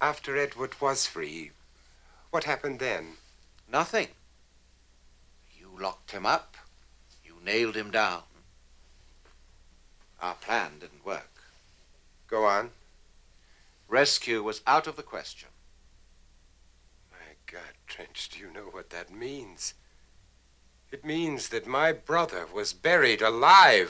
After Edward was free, what happened then? Nothing. You locked him up. You nailed him down. Our plan didn't work. Go on. Rescue was out of the question. My God, Trench, do you know what that means? It means that my brother was buried alive.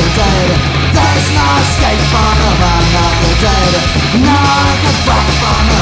Escape from the valley of the dead. None comes back from the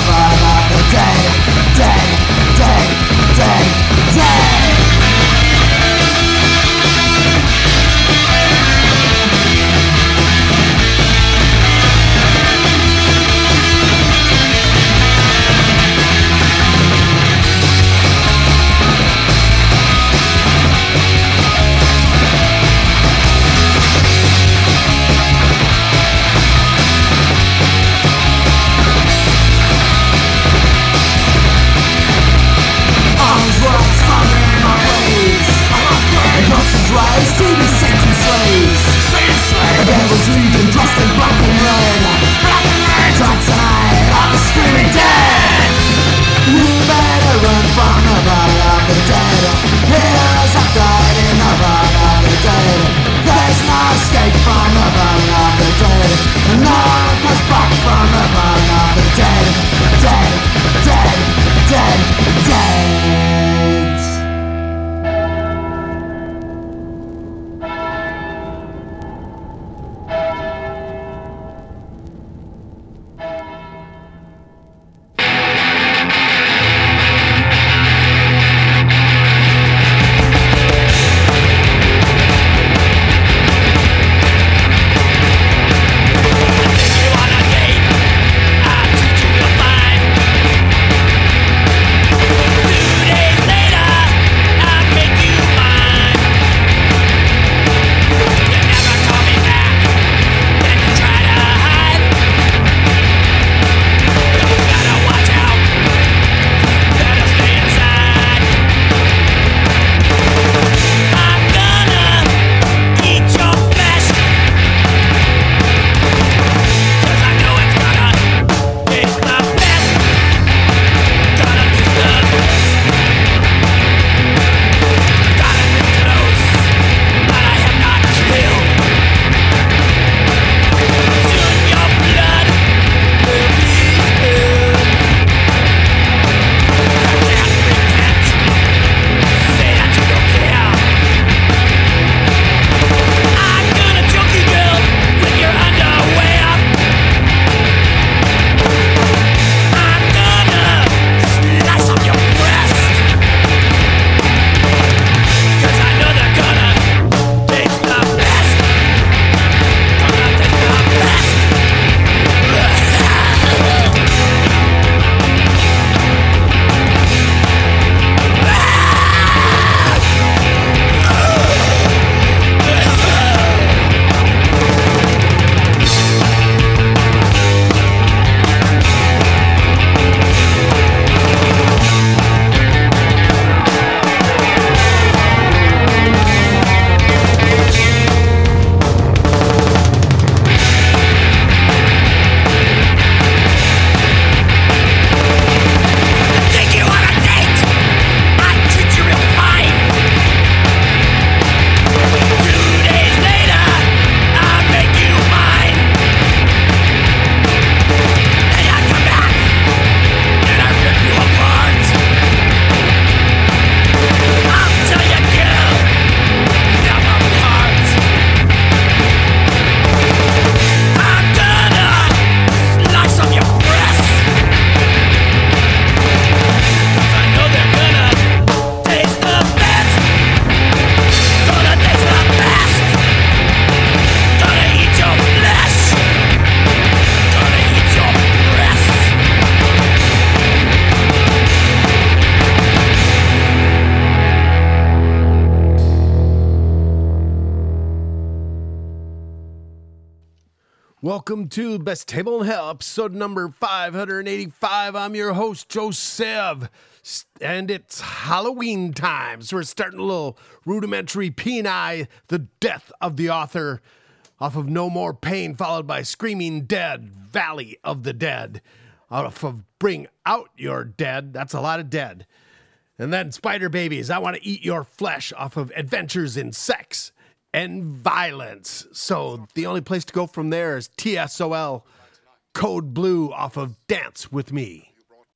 Welcome to Best Table in Hell, episode number 585. I'm your host, Joseph, and it's Halloween time. So we're starting a little rudimentary P&I, The Death of the Author, off of No More Pain, followed by Screaming Dead, Valley of the Dead, off of Bring Out Your Dead. That's a lot of dead. And then Spider Babies, I Want to Eat Your Flesh, off of Adventures in Sex and Violence. So the only place to go from there is TSOL, Code Blue, off of Dance With Me.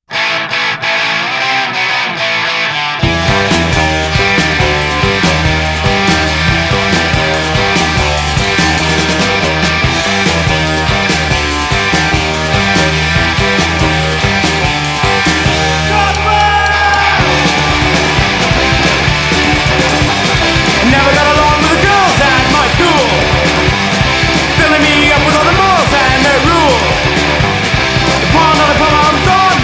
Never got along with the girls at my school, filling me up with all the morals and their rules. The pawn on the palms on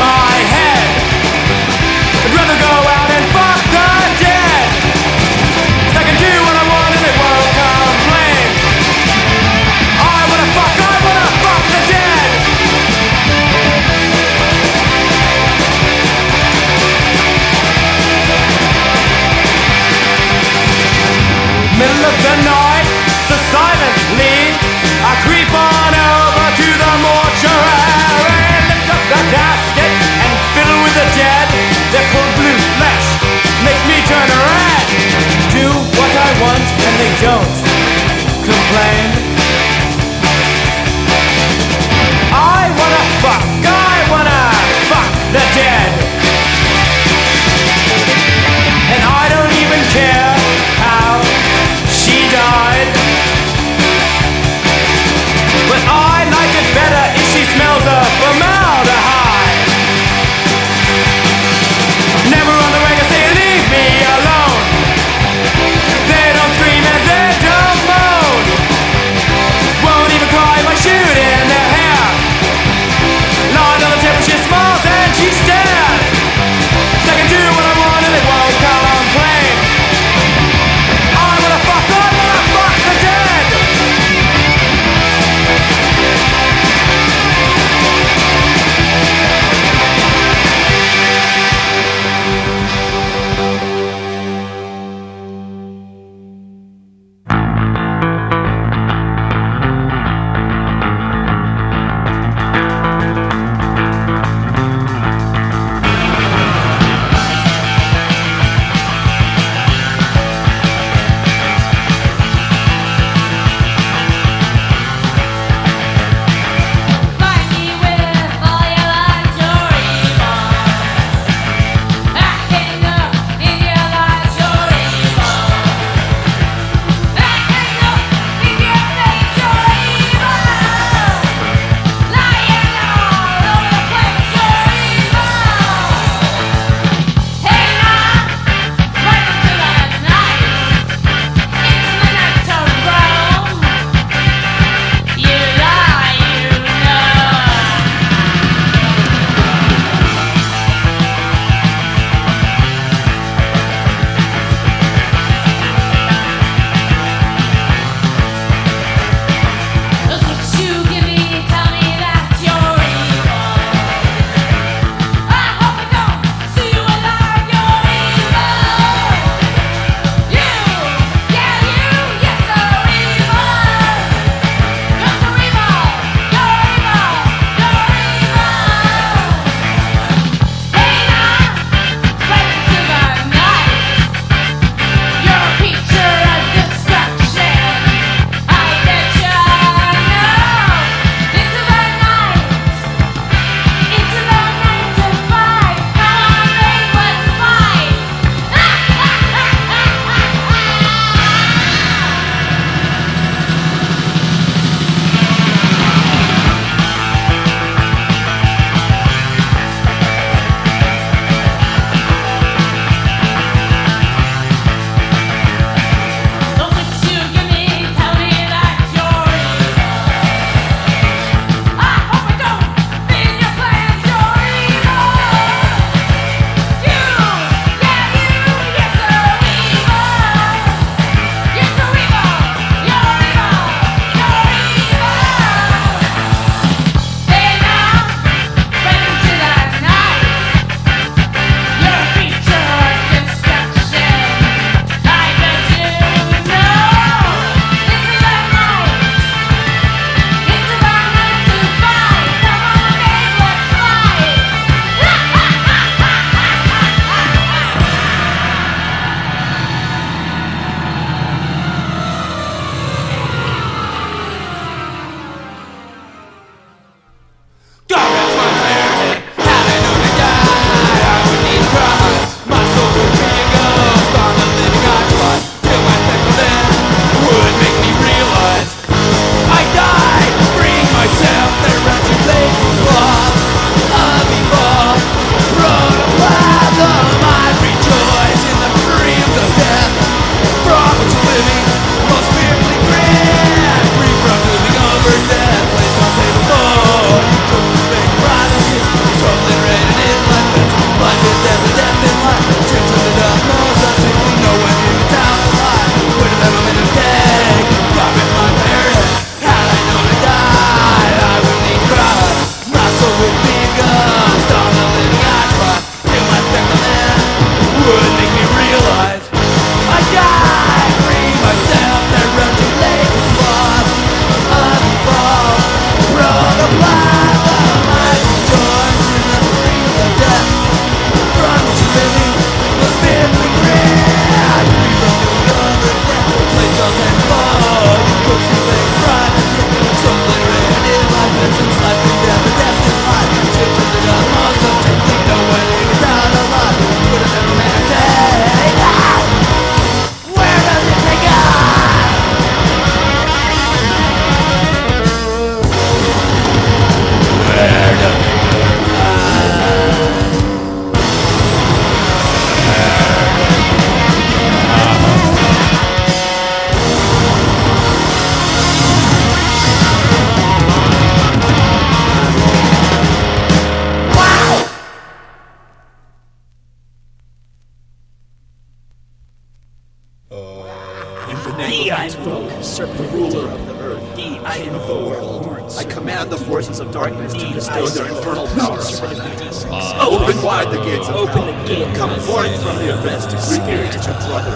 command the forces of darkness to bestow their infernal powers. Open wide the gates of hell. Come forth from the abyss to greet your brother.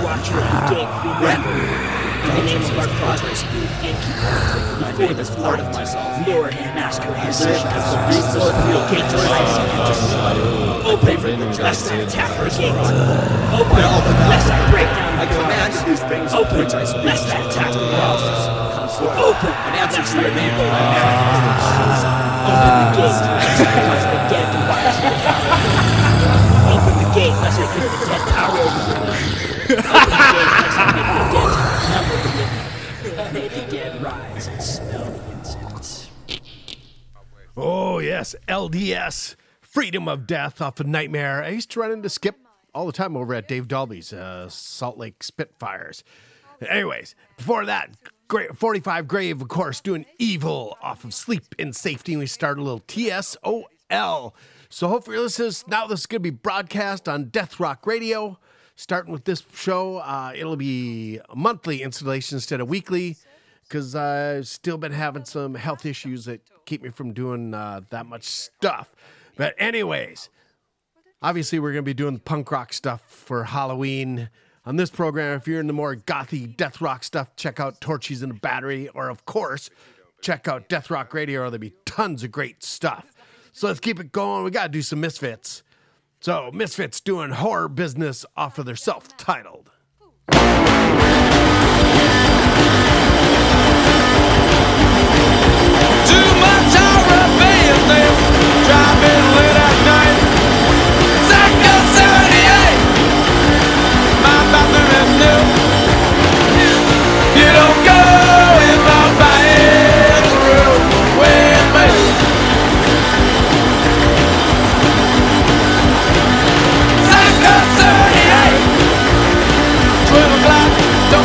In the name of our progress, before this part of myself, Lord and Master, and serve as the beasts of the real gate to open for the just attack our gate. Open, lest I break down the command of these things open, which I speak. Lest I attack the walls. Open, an answer to your name. Open the gate, because the dead do watch. Open the gate, lest I get the dead power over the Open the gate, lest I get the dead number the living. May the dead rise and smell the incense. Oh, yes, LDS, Freedom of Death off of Nightmare. I used to run into Skip all the time over at Dave Dalby's Salt Lake Spitfires. Anyways, before that, 45 Grave, of course, doing Evil off of Sleep in Safety. And we started a little TSOL. So hopefully this is going to be broadcast on Death Rock Radio. Starting with this show, it'll be a monthly installation instead of weekly, because I've still been having some health issues that keep me from doing that much stuff. But anyways, obviously we're going to be doing punk rock stuff for Halloween. On this program, if you're into more gothy death rock stuff, check out Torches in a Battery, or of course, check out Death Rock Radio, or there'll be tons of great stuff. So let's keep it going. We got to do some Misfits. So, Misfits doing Horror Business off of their self-titled. Do my tower business, driving late at night. Psycho 78, my bathroom is new. You don't go in my bathroom with me. Psycho 78, 12 o'clock.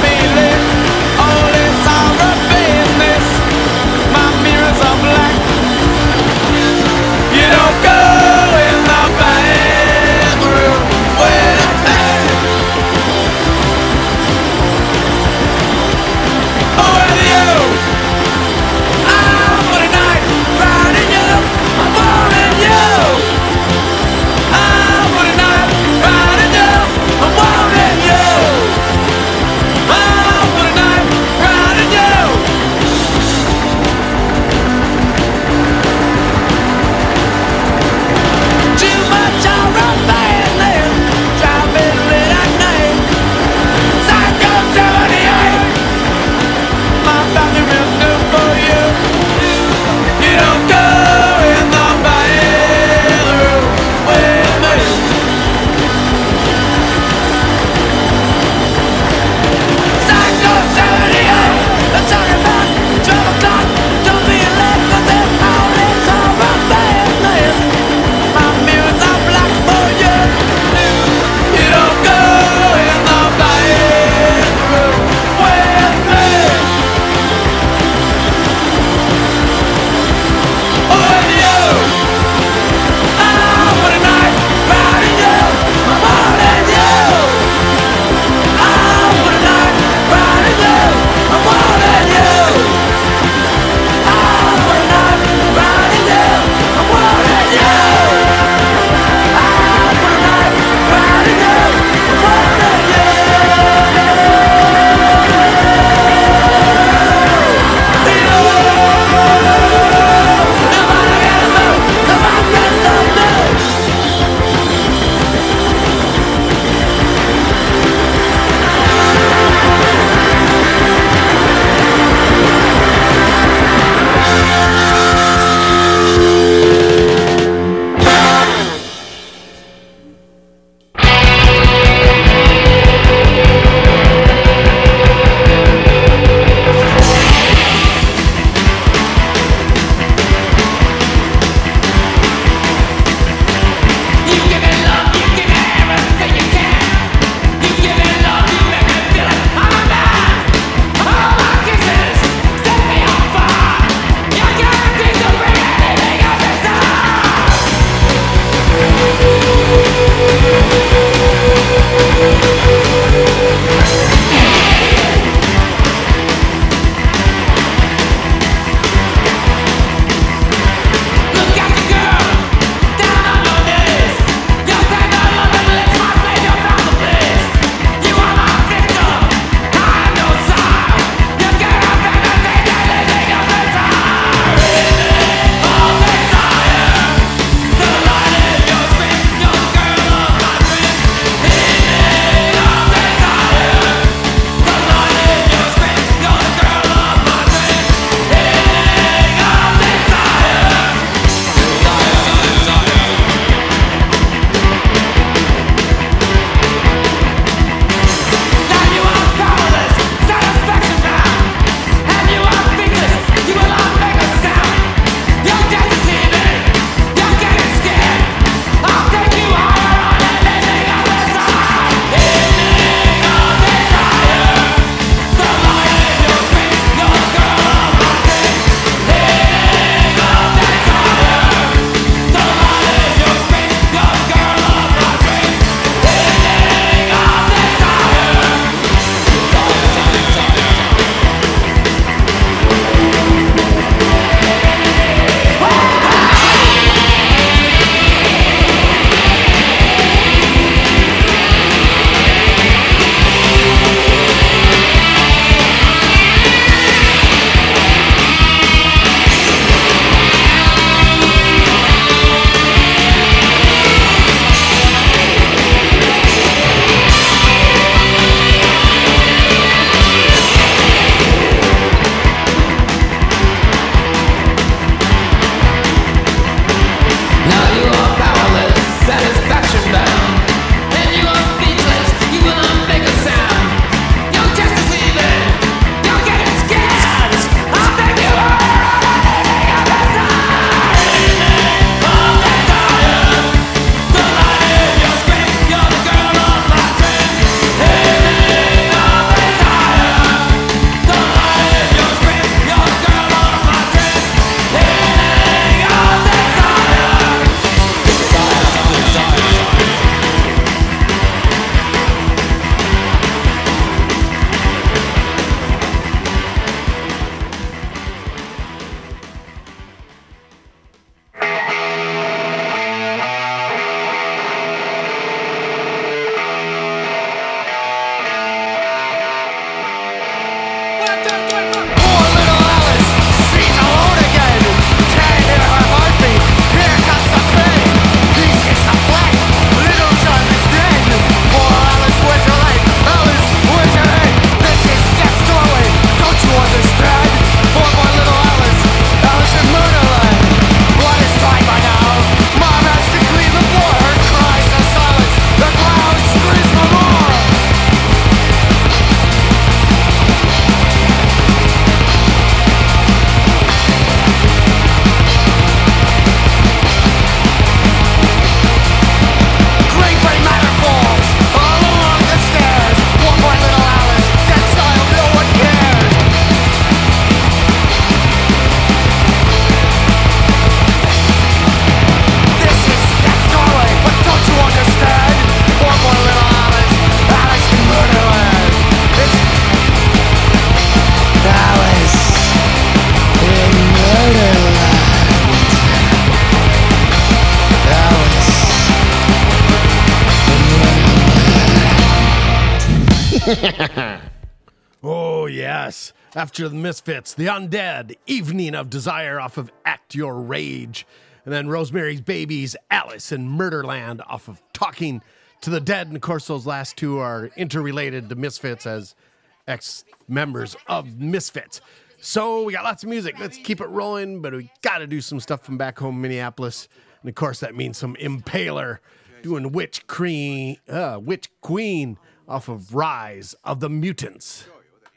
Oh, yes. After the Misfits, The Undead, Evening of Desire off of Act Your Rage. And then Rosemary's Babies, Alice in Murderland off of Talking to the Dead. And of course, those last two are interrelated to Misfits as ex-members of Misfits. So we got lots of music. Let's keep it rolling, but we got to do some stuff from back home in Minneapolis. And of course, that means some Impaler doing Witch Queen off of Rise of the Mutants.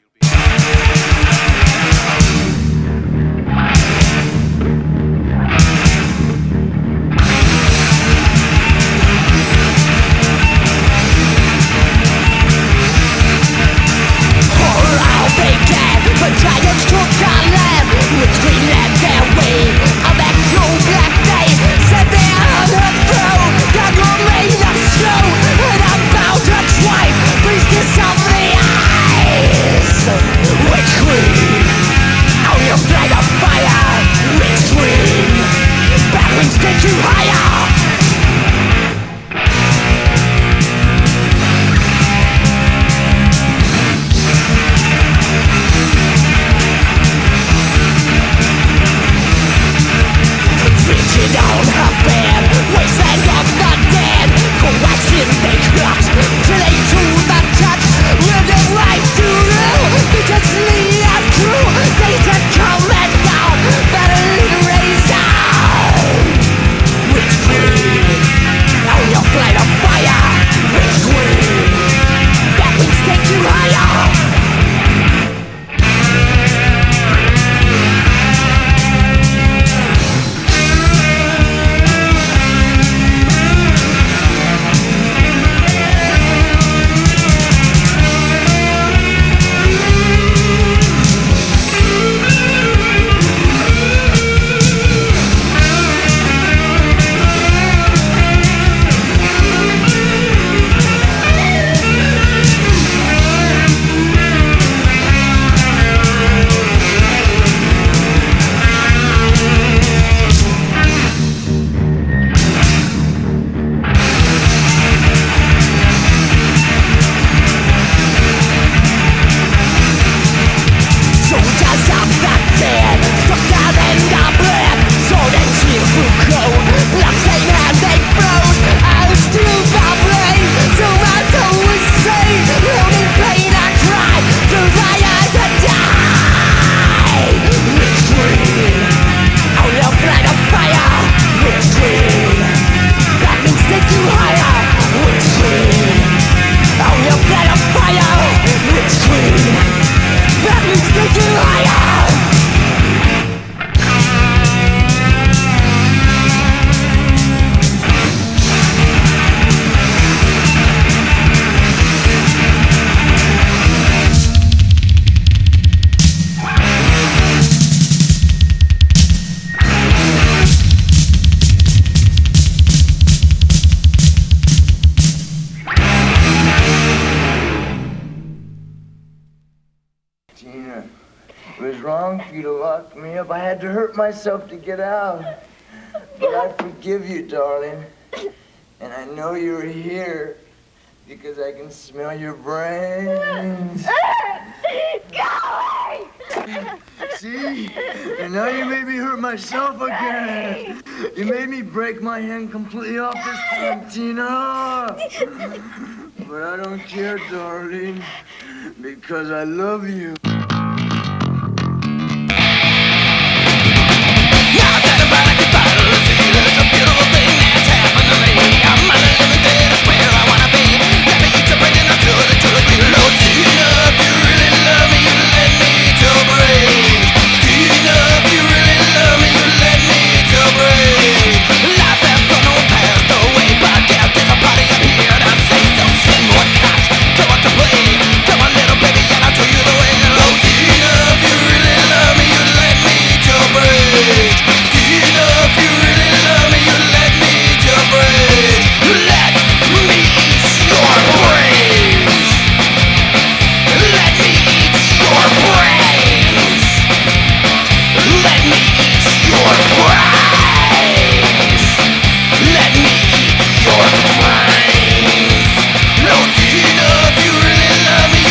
Giants took our land, which we led their way. A back to black day, set their other throw. God remain of snow, and about a twice, priestess of the eyes. Witch queen, on your flight of fire. Witch queen, bad wings take you higher. Reaching on her bed, wasteland of the dead, coaxing they cut, killing to the touch, living life to rule, viciously and true, days are coming down, battling raised down. Witch queen, on your flight of fire. Witch queen, that wings take you higher. I had to hurt myself to get out. But I forgive you, darling. And I know you're here because I can smell your brains. Go away! See? And now you made me hurt myself again. You made me break my hand completely off this time, Tina. But I don't care, darling, because I love you. Come on, little baby, and I'll show you the way. Oh, do you know if you really love me, you let me jailbreak. Do you know if you really love me, you let me jailbreak. Let me eat your brains. Let me eat your brains. Let me eat your brains. Let me eat your brains. No, do you know if you really love me?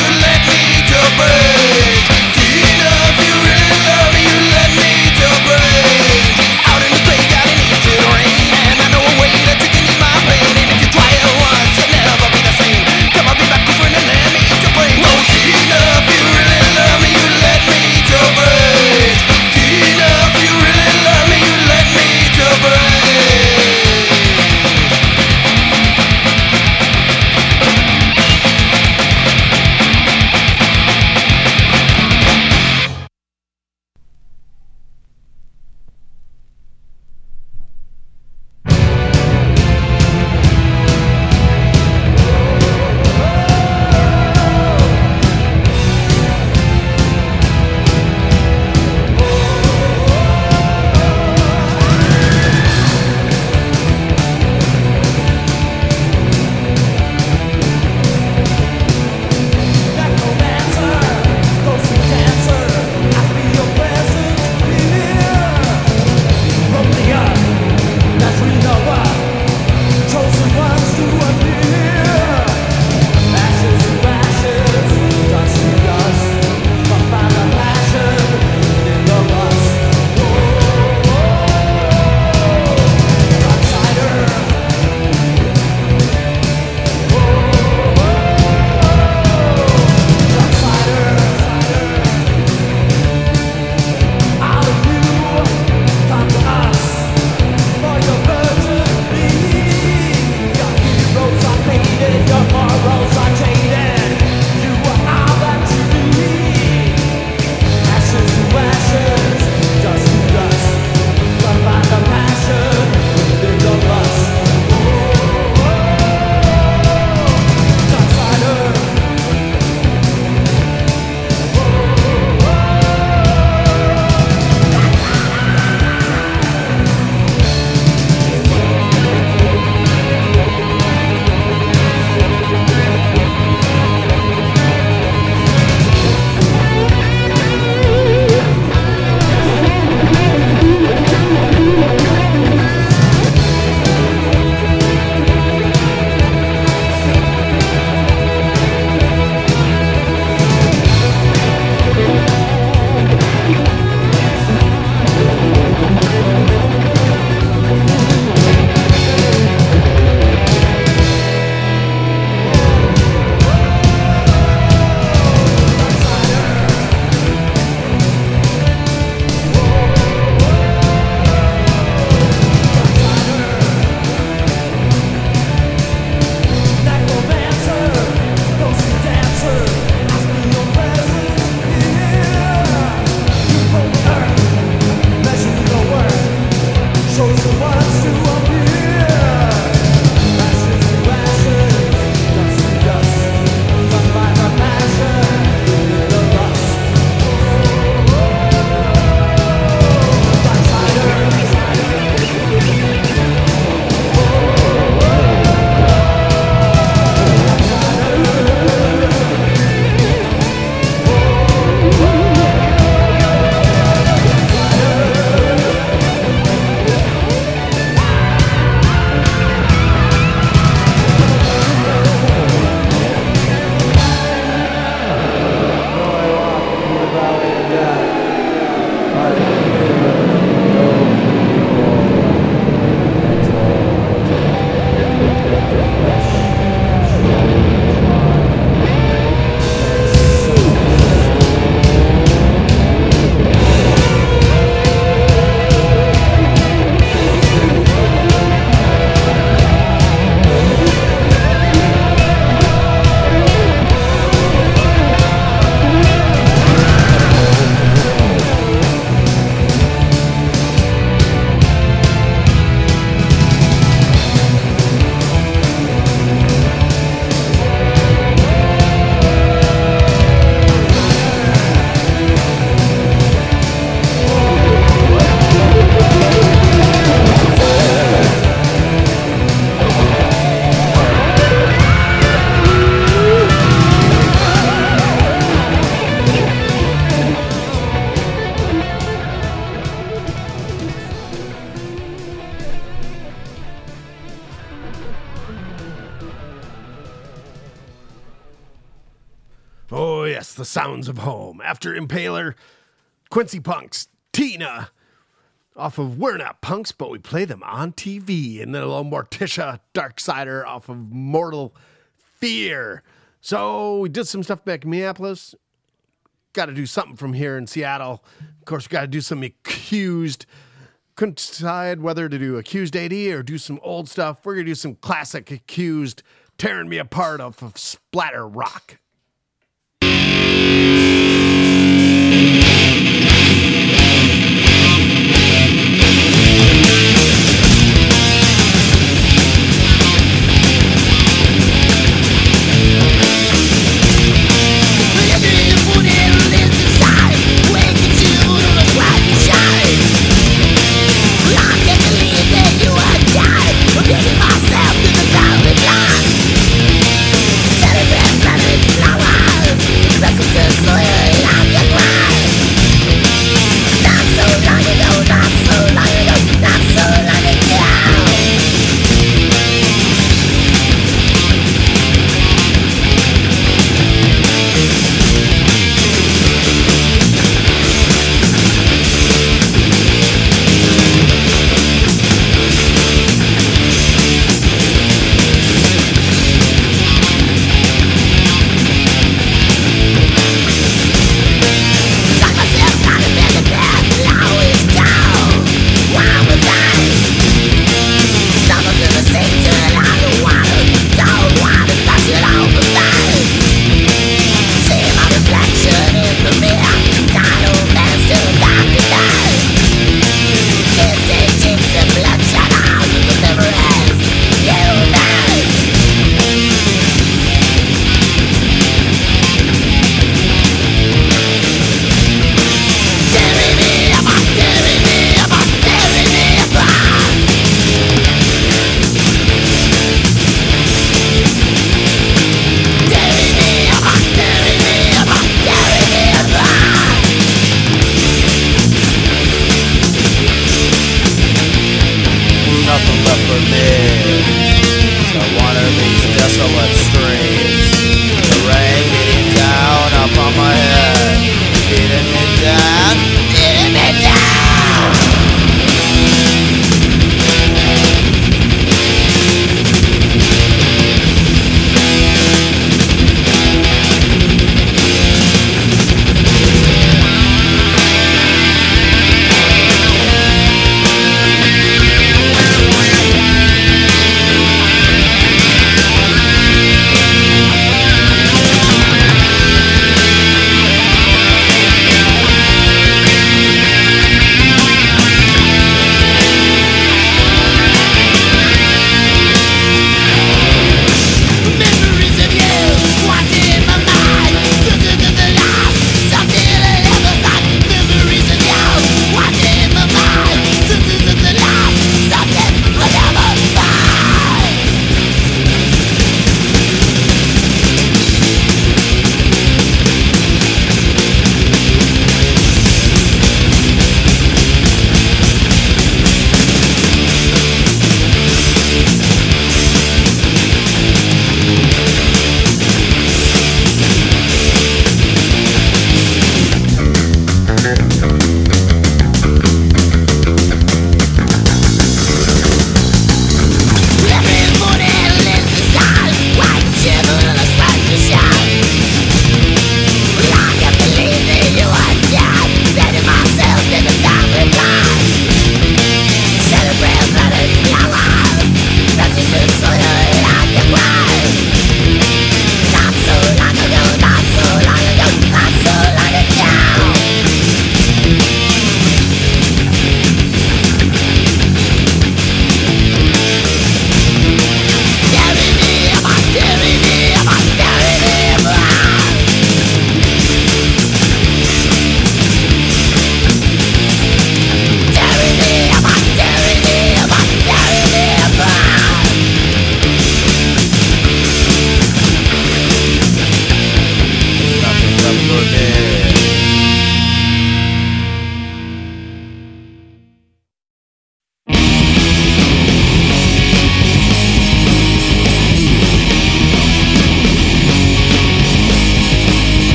Oh, yes, the sounds of home. After Impaler, Quincy Punks, Tina, off of We're Not Punks, but we play them on TV. And then a little Morticia, Darksider off of Mortal Fear. So we did some stuff back in Minneapolis. Got to do something from here in Seattle. Of course, we got to do some Accused. Couldn't decide whether to do Accused AD or do some old stuff. We're going to do some classic Accused, Tearing Me Apart off of Splatter Rock.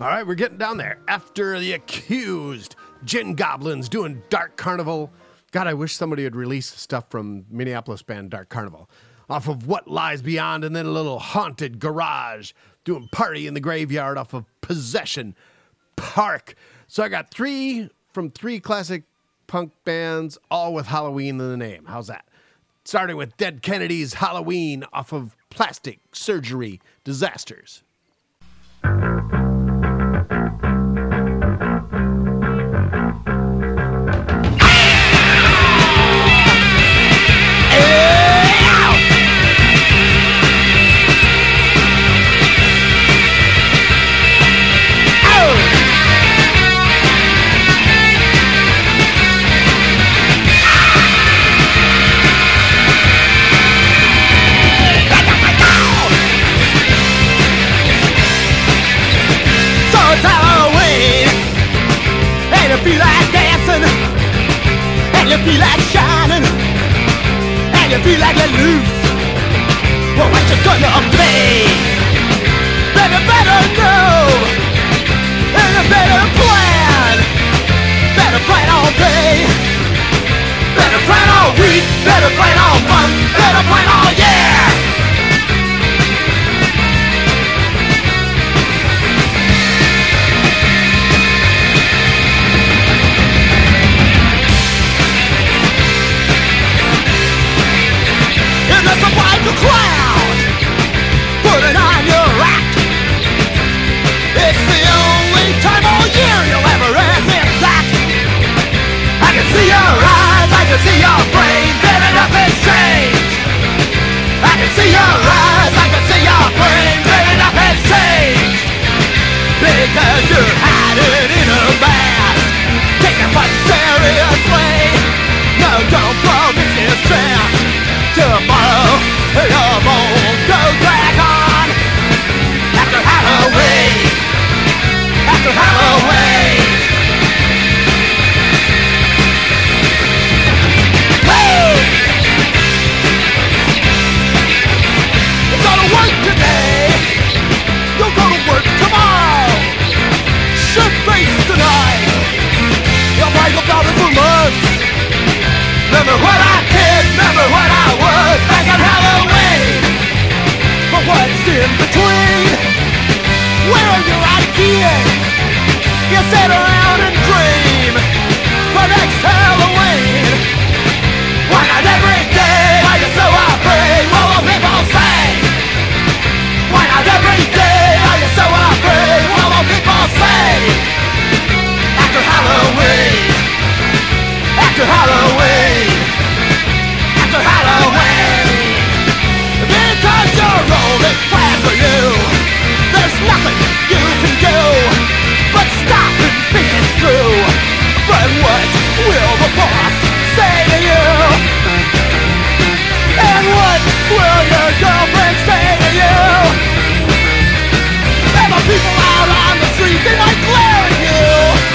All right, we're getting down there. After the Accused, Gin Goblins doing Dark Carnival. God, I wish somebody would release stuff from Minneapolis band Dark Carnival. Off of What Lies Beyond, and then a little Haunted Garage doing Party in the Graveyard off of Possession Park. So I got 3 from 3 classic punk bands, all with Halloween in the name. How's that? Starting with Dead Kennedys' Halloween off of Plastic Surgery Disasters. Feel like dancing, and you feel like shining, and you feel like you're loose. Well, what you gonna be? Better know, and you better plan all day, better plan all week, better plan all month, better plan all year. There's a white cloud putting on your act. It's the only time all year you'll ever admit that. I can see your eyes, I can see your brain, baby, nothing's changed. I can see your eyes, I can see your brain, baby, nothing's changed. Because you're hiding in a mask, taking fun seriously. No, don't blow this chance. Tomorrow, your bones go back on. After Halloween, after Halloween. Woo! You go to work today, you'll go to work tomorrow. Shit face tonight, you'll break about it for months. Remember what I did, remember what I was back on Halloween. But what's in between? Where are your ideas? You sit around and dream for next Halloween. Why not every day? Are you so afraid? What will people say? Why not every day? Are you so afraid? What will people say? After Halloween, after Halloween, after Halloween. Because your role is planned for you, there's nothing you can do but stop and think it through. But what will the boss say to you? And what will your girlfriend say to you? And the people out on the street, they might glare at you.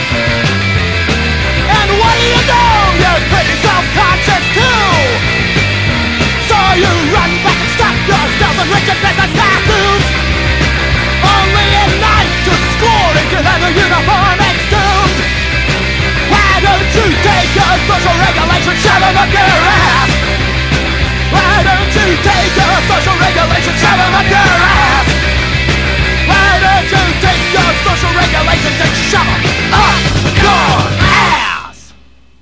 And what do you know? You're pretty self-conscious too. So you run back and stop yourself and rich your business tattoos. Only at night to score if you have a uniform exhumed. Why don't you take your social regulations, shove them up your ass? Why don't you take your social regulations, shove them up your ass? Why don't you take your social regulations and shove them up your ass?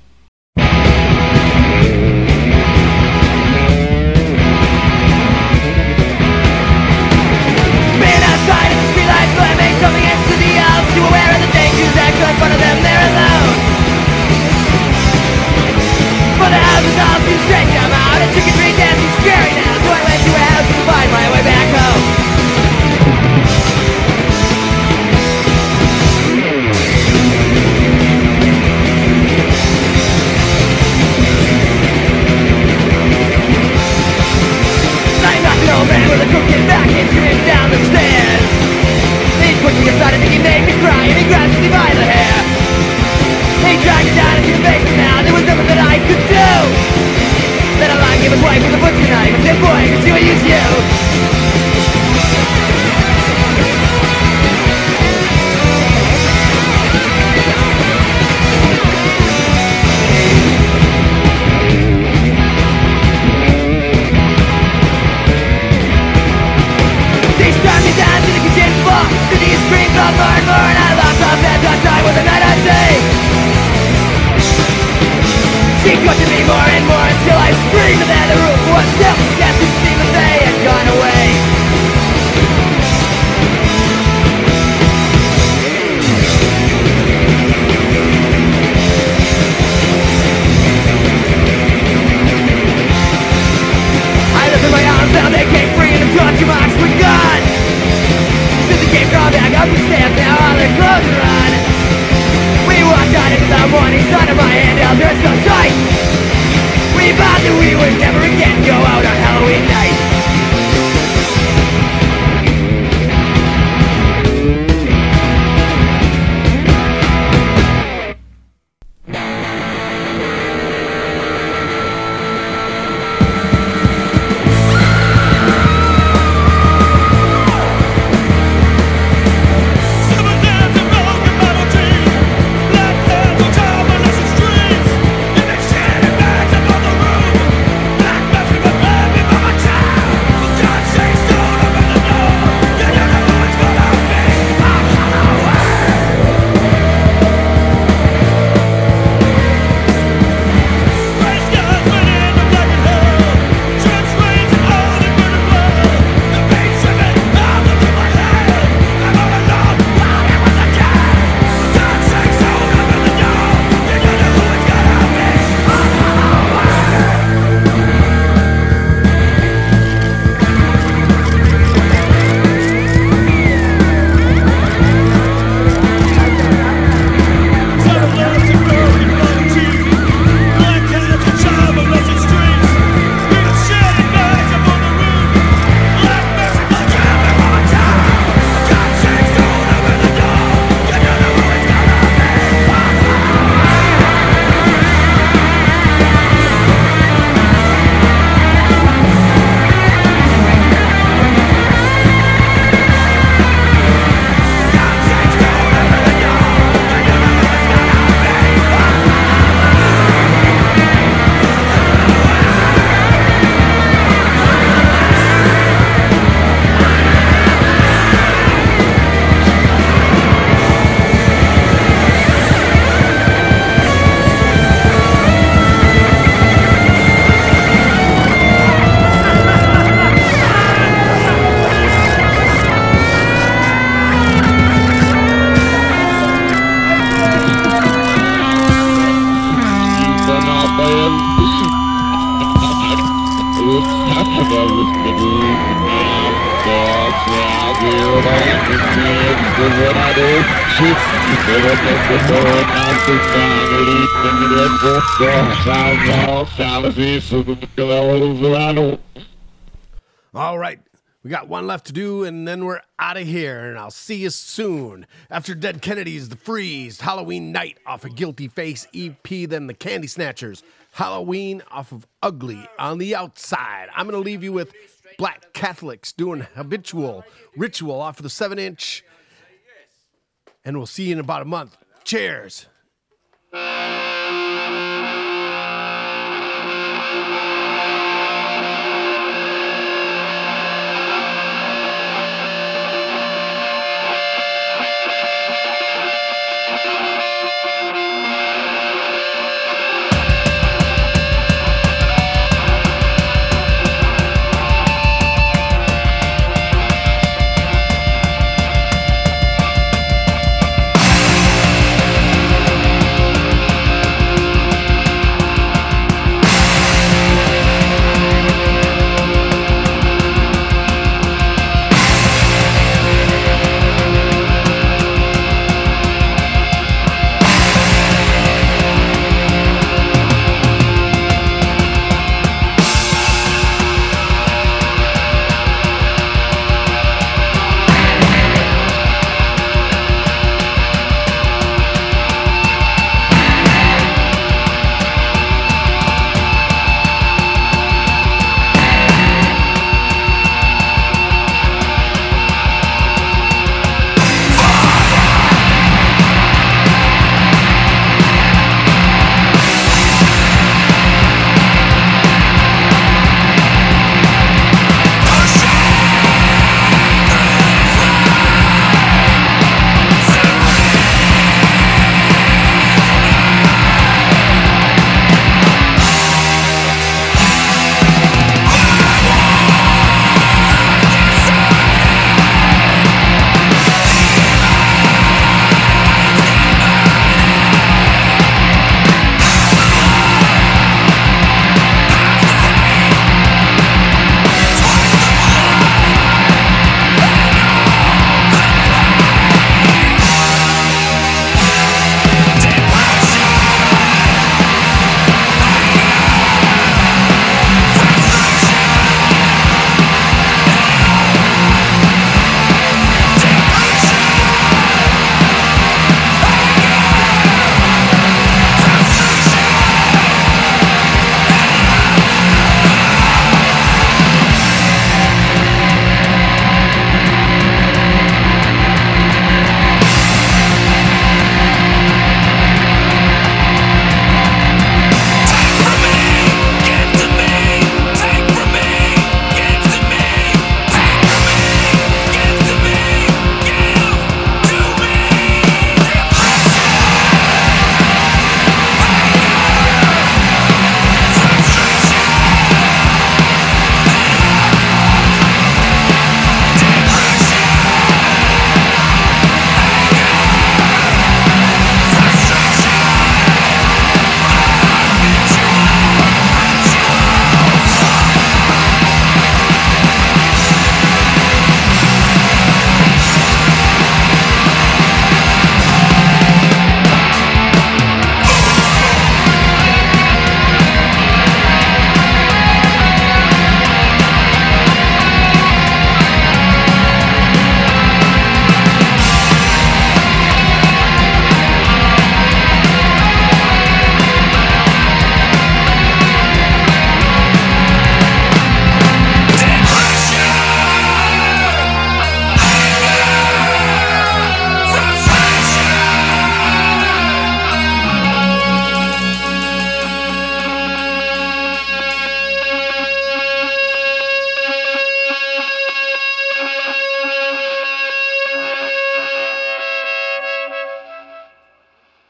Being outside in the streetlights, slamming something into the house. You aware of the dangers that could in front of them, they're alone. But the house is all too strange, I'm out. A trick-or-treat dance is scary now, so I went to a house to find my way back home. touching me more and more until I screamed that the roof was still. Yes, it seemed that they had gone away. I lifted my arms down, they came free and the touch of marks were gone. Since the game drawn back up the steps, now all their clothes are on. We walked out into the morning sun and my hand held her so tight. We vowed that we would never again go out on Halloween night. All right, we got one left to do, and then we're out of here, and I'll see you soon. After Dead Kennedys, The Freeze, Halloween Night off of Guilty Face EP, then the Candy Snatchers, Halloween off of Ugly on the Outside. I'm going to leave you with Black Catholics doing Habitual Ritual off of the 7-inch, and we'll see you in about a month. Cheers.